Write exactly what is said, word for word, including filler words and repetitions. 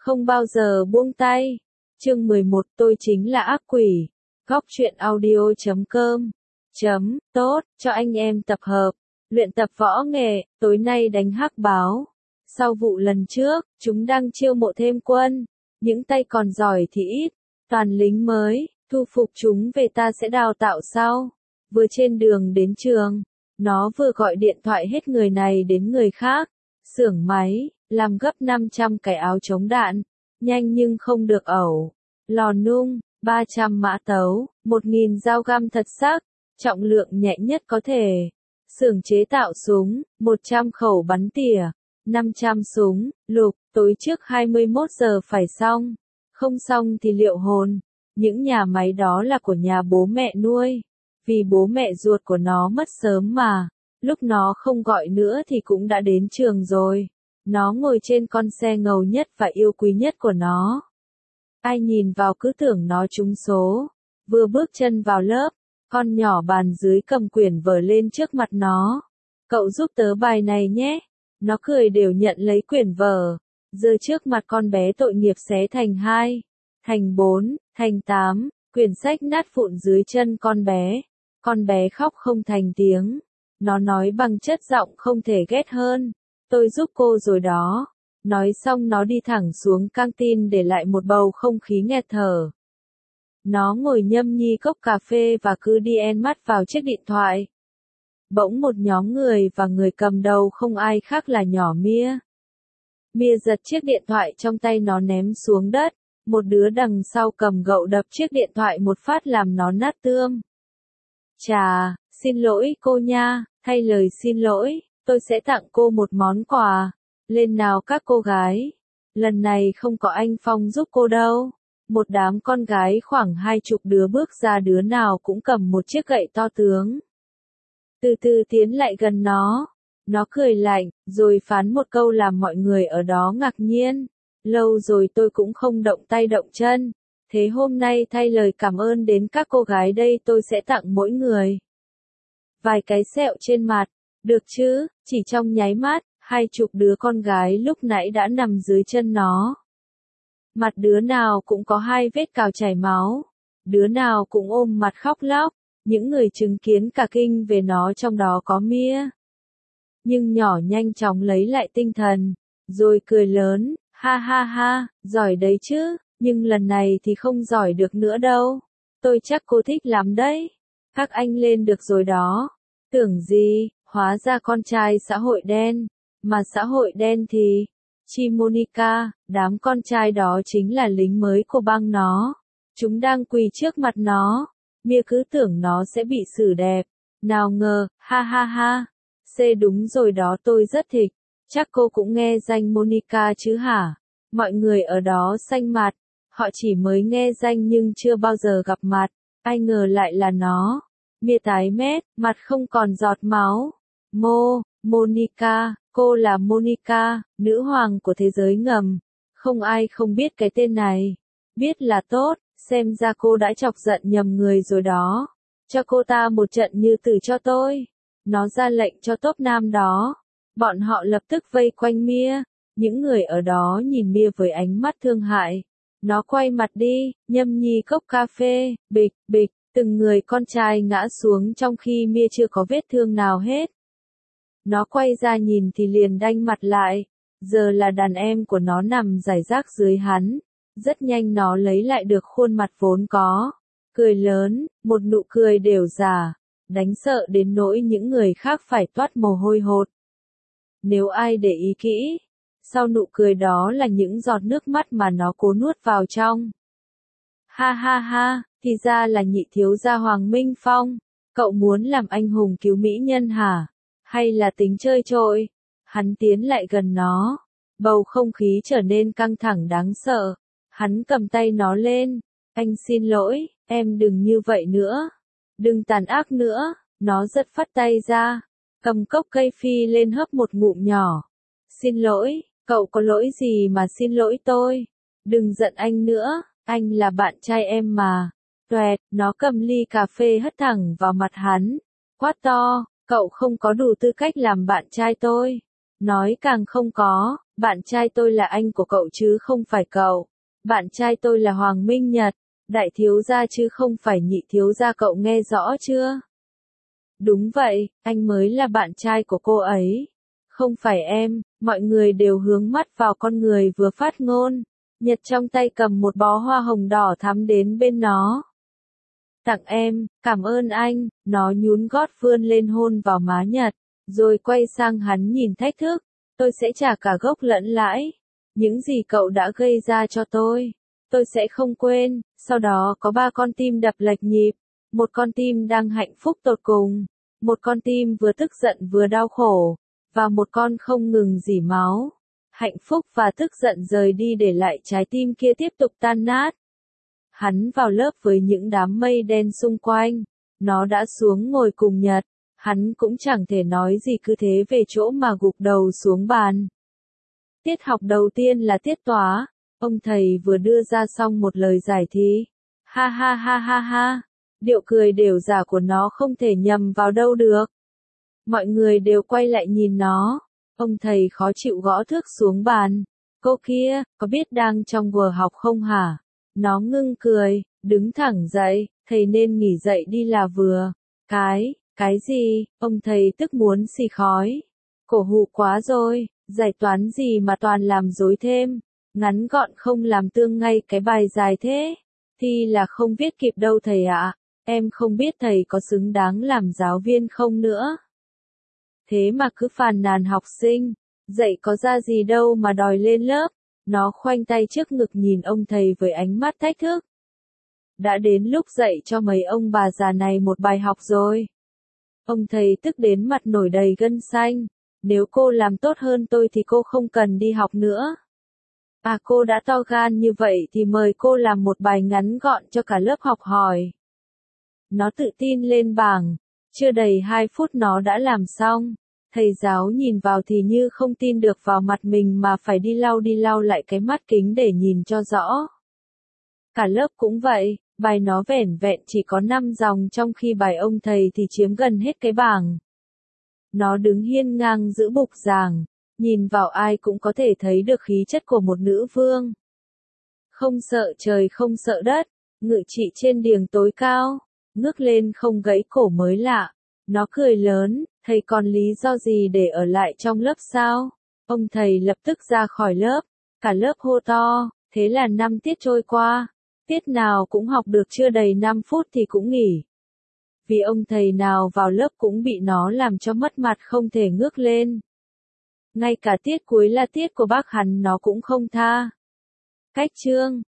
Không bao giờ buông tay. Chương mười một, tôi chính là ác quỷ. Góc truyện audio chấm com. Chấm, tốt, cho anh em tập hợp. Luyện tập võ nghệ, tối nay đánh hắc báo. Sau vụ lần trước, chúng đang chiêu mộ thêm quân. Những tay còn giỏi thì ít. Toàn lính mới, thu phục chúng về ta sẽ đào tạo sau. Vừa trên đường đến trường, nó vừa gọi điện thoại hết người này đến người khác. Xưởng máy, làm gấp năm trăm cái áo chống đạn. Nhanh nhưng không được ẩu. Lò nung, ba trăm mã tấu, một nghìn dao găm thật sắc, trọng lượng nhẹ nhất có thể. Xưởng chế tạo súng, một trăm khẩu bắn tỉa, năm trăm súng, lục, tối trước hai mươi mốt giờ phải xong. Không xong thì liệu hồn. Những nhà máy đó là của nhà bố mẹ nuôi. Vì bố mẹ ruột của nó mất sớm mà. Lúc nó không gọi nữa thì cũng đã đến trường rồi. Nó ngồi trên con xe ngầu nhất và yêu quý nhất của nó. Ai nhìn vào cứ tưởng nó trúng số. Vừa bước chân vào lớp, con nhỏ bàn dưới cầm quyển vở lên trước mặt nó. Cậu giúp tớ bài này nhé. Nó cười đều nhận lấy quyển vở. Giơ trước mặt con bé tội nghiệp xé thành hai, thành bốn, thành tám. Quyển sách nát vụn dưới chân con bé. Con bé khóc không thành tiếng. Nó nói bằng chất giọng không thể ghét hơn. Tôi giúp cô rồi đó. Nói xong nó đi thẳng xuống căng tin để lại một bầu không khí nghẹt thở. Nó ngồi nhâm nhi cốc cà phê và cứ đi en mắt vào chiếc điện thoại. Bỗng một nhóm người và người cầm đầu không ai khác là nhỏ Mia. Mia giật chiếc điện thoại trong tay nó ném xuống đất. Một đứa đằng sau cầm gậy đập chiếc điện thoại một phát làm nó nát tươm. Chà, xin lỗi cô nha, thay lời xin lỗi, tôi sẽ tặng cô một món quà. Lên nào các cô gái. Lần này không có anh Phong giúp cô đâu. Một đám con gái khoảng hai chục đứa bước ra, đứa nào cũng cầm một chiếc gậy to tướng. Từ từ tiến lại gần nó. Nó cười lạnh, rồi phán một câu làm mọi người ở đó ngạc nhiên. Lâu rồi tôi cũng không động tay động chân. Thế hôm nay thay lời cảm ơn đến các cô gái đây, tôi sẽ tặng mỗi người vài cái sẹo trên mặt. Được chứ? Chỉ trong nháy mắt, hai chục đứa con gái lúc nãy đã nằm dưới chân nó. Mặt đứa nào cũng có hai vết cào chảy máu. Đứa nào cũng ôm mặt khóc lóc. Những người chứng kiến cả kinh về nó, trong đó có Mia. Nhưng nhỏ nhanh chóng lấy lại tinh thần. Rồi cười lớn, ha ha ha, giỏi đấy chứ, nhưng lần này thì không giỏi được nữa đâu. Tôi chắc cô thích lắm đấy. Các anh lên được rồi đó. Tưởng gì, hóa ra con trai xã hội đen. Mà xã hội đen thì, Chi Monica, đám con trai đó chính là lính mới của băng nó. Chúng đang quỳ trước mặt nó. Mia cứ tưởng nó sẽ bị xử đẹp. Nào ngờ, ha ha ha. C đúng rồi đó, tôi rất thích. Chắc cô cũng nghe danh Monica chứ hả? Mọi người ở đó xanh mặt. Họ chỉ mới nghe danh nhưng chưa bao giờ gặp mặt. Ai ngờ lại là nó. Mia tái mét, mặt không còn giọt máu. Mô, Monica, cô là Monica, nữ hoàng của thế giới ngầm. Không ai không biết cái tên này. Biết là tốt, xem ra cô đã chọc giận nhầm người rồi đó. Cho cô ta một trận như tử cho tôi. Nó ra lệnh cho tốp nam đó. Bọn họ lập tức vây quanh Mia. Những người ở đó nhìn Mia với ánh mắt thương hại. Nó quay mặt đi, nhâm nhi cốc cà phê, bịch, bịch, từng người con trai ngã xuống trong khi Mia chưa có vết thương nào hết. Nó quay ra nhìn thì liền đanh mặt lại. Giờ là đàn em của nó nằm rải rác dưới hắn. Rất nhanh nó lấy lại được khuôn mặt vốn có. Cười lớn, một nụ cười đều giả. Đánh sợ đến nỗi những người khác phải toát mồ hôi hột. Nếu ai để ý kỹ, sau nụ cười đó là những giọt nước mắt mà nó cố nuốt vào trong. Ha ha ha, thì ra là nhị thiếu gia Hoàng Minh Phong. Cậu muốn làm anh hùng cứu mỹ nhân hả? Hay là tính chơi trội? Hắn tiến lại gần nó. Bầu không khí trở nên căng thẳng đáng sợ. Hắn cầm tay nó lên. Anh xin lỗi, em đừng như vậy nữa. Đừng tàn ác nữa. Nó giật phắt tay ra. Cầm cốc cây phi lên hớp một ngụm nhỏ. Xin lỗi, cậu có lỗi gì mà xin lỗi tôi? Đừng giận anh nữa, anh là bạn trai em mà. Toẹt, nó cầm ly cà phê hất thẳng vào mặt hắn. Quát to, cậu không có đủ tư cách làm bạn trai tôi. Nói càng không có, bạn trai tôi là anh của cậu chứ không phải cậu. Bạn trai tôi là Hoàng Minh Nhật, đại thiếu gia chứ không phải nhị thiếu gia, cậu nghe rõ chưa? Đúng vậy, anh mới là bạn trai của cô ấy. Không phải em, mọi người đều hướng mắt vào con người vừa phát ngôn. Nhật trong tay cầm một bó hoa hồng đỏ thắm đến bên nó. Tặng em, cảm ơn anh, nó nhún gót vươn lên hôn vào má Nhật, rồi quay sang hắn nhìn thách thức, tôi sẽ trả cả gốc lẫn lãi. Những gì cậu đã gây ra cho tôi, tôi sẽ không quên. Sau đó có ba con tim đập lệch nhịp, một con tim đang hạnh phúc tột cùng, một con tim vừa tức giận vừa đau khổ, và một con không ngừng rỉ máu. Hạnh phúc và tức giận rời đi để lại trái tim kia tiếp tục tan nát. Hắn vào lớp với những đám mây đen xung quanh, nó đã xuống ngồi cùng Nhật, hắn cũng chẳng thể nói gì cứ thế về chỗ mà gục đầu xuống bàn. Tiết học đầu tiên là tiết toán, ông thầy vừa đưa ra xong một lời giải thi. Ha ha ha ha ha, điệu cười đều giả của nó không thể nhầm vào đâu được. Mọi người đều quay lại nhìn nó, ông thầy khó chịu gõ thước xuống bàn. Cô kia, có biết đang trong giờ học không hả? Nó ngưng cười, đứng thẳng dậy, thầy nên nghỉ dậy đi là vừa. Cái, cái gì, ông thầy tức muốn xì khói. Cổ hủ quá rồi, giải toán gì mà toàn làm dối thêm. Ngắn gọn không làm tương ngay cái bài dài thế. Thi là không viết kịp đâu thầy ạ, em không biết thầy có xứng đáng làm giáo viên không nữa. Thế mà cứ phàn nàn học sinh, dạy có ra gì đâu mà đòi lên lớp. Nó khoanh tay trước ngực nhìn ông thầy với ánh mắt thách thức. Đã đến lúc dạy cho mấy ông bà già này một bài học rồi. Ông thầy tức đến mặt nổi đầy gân xanh. Nếu cô làm tốt hơn tôi thì cô không cần đi học nữa. À, cô đã to gan như vậy thì mời cô làm một bài ngắn gọn cho cả lớp học hỏi. Nó tự tin lên bảng. Chưa đầy hai phút nó đã làm xong. Thầy giáo nhìn vào thì như không tin được vào mặt mình mà phải đi lau đi lau lại cái mắt kính để nhìn cho rõ. Cả lớp cũng vậy, bài nó vẻn vẹn chỉ có năm dòng trong khi bài ông thầy thì chiếm gần hết cái bảng. Nó đứng hiên ngang giữa bục giảng, nhìn vào ai cũng có thể thấy được khí chất của một nữ vương. Không sợ trời không sợ đất, ngự trị trên điềng tối cao, ngước lên không gãy cổ mới lạ. Nó cười lớn, thầy còn lý do gì để ở lại trong lớp sao? Ông thầy lập tức ra khỏi lớp, cả lớp hô to, thế là năm tiết trôi qua, tiết nào cũng học được chưa đầy năm phút thì cũng nghỉ. Vì ông thầy nào vào lớp cũng bị nó làm cho mất mặt không thể ngước lên. Ngay cả tiết cuối là tiết của bác hắn nó cũng không tha. Cách chương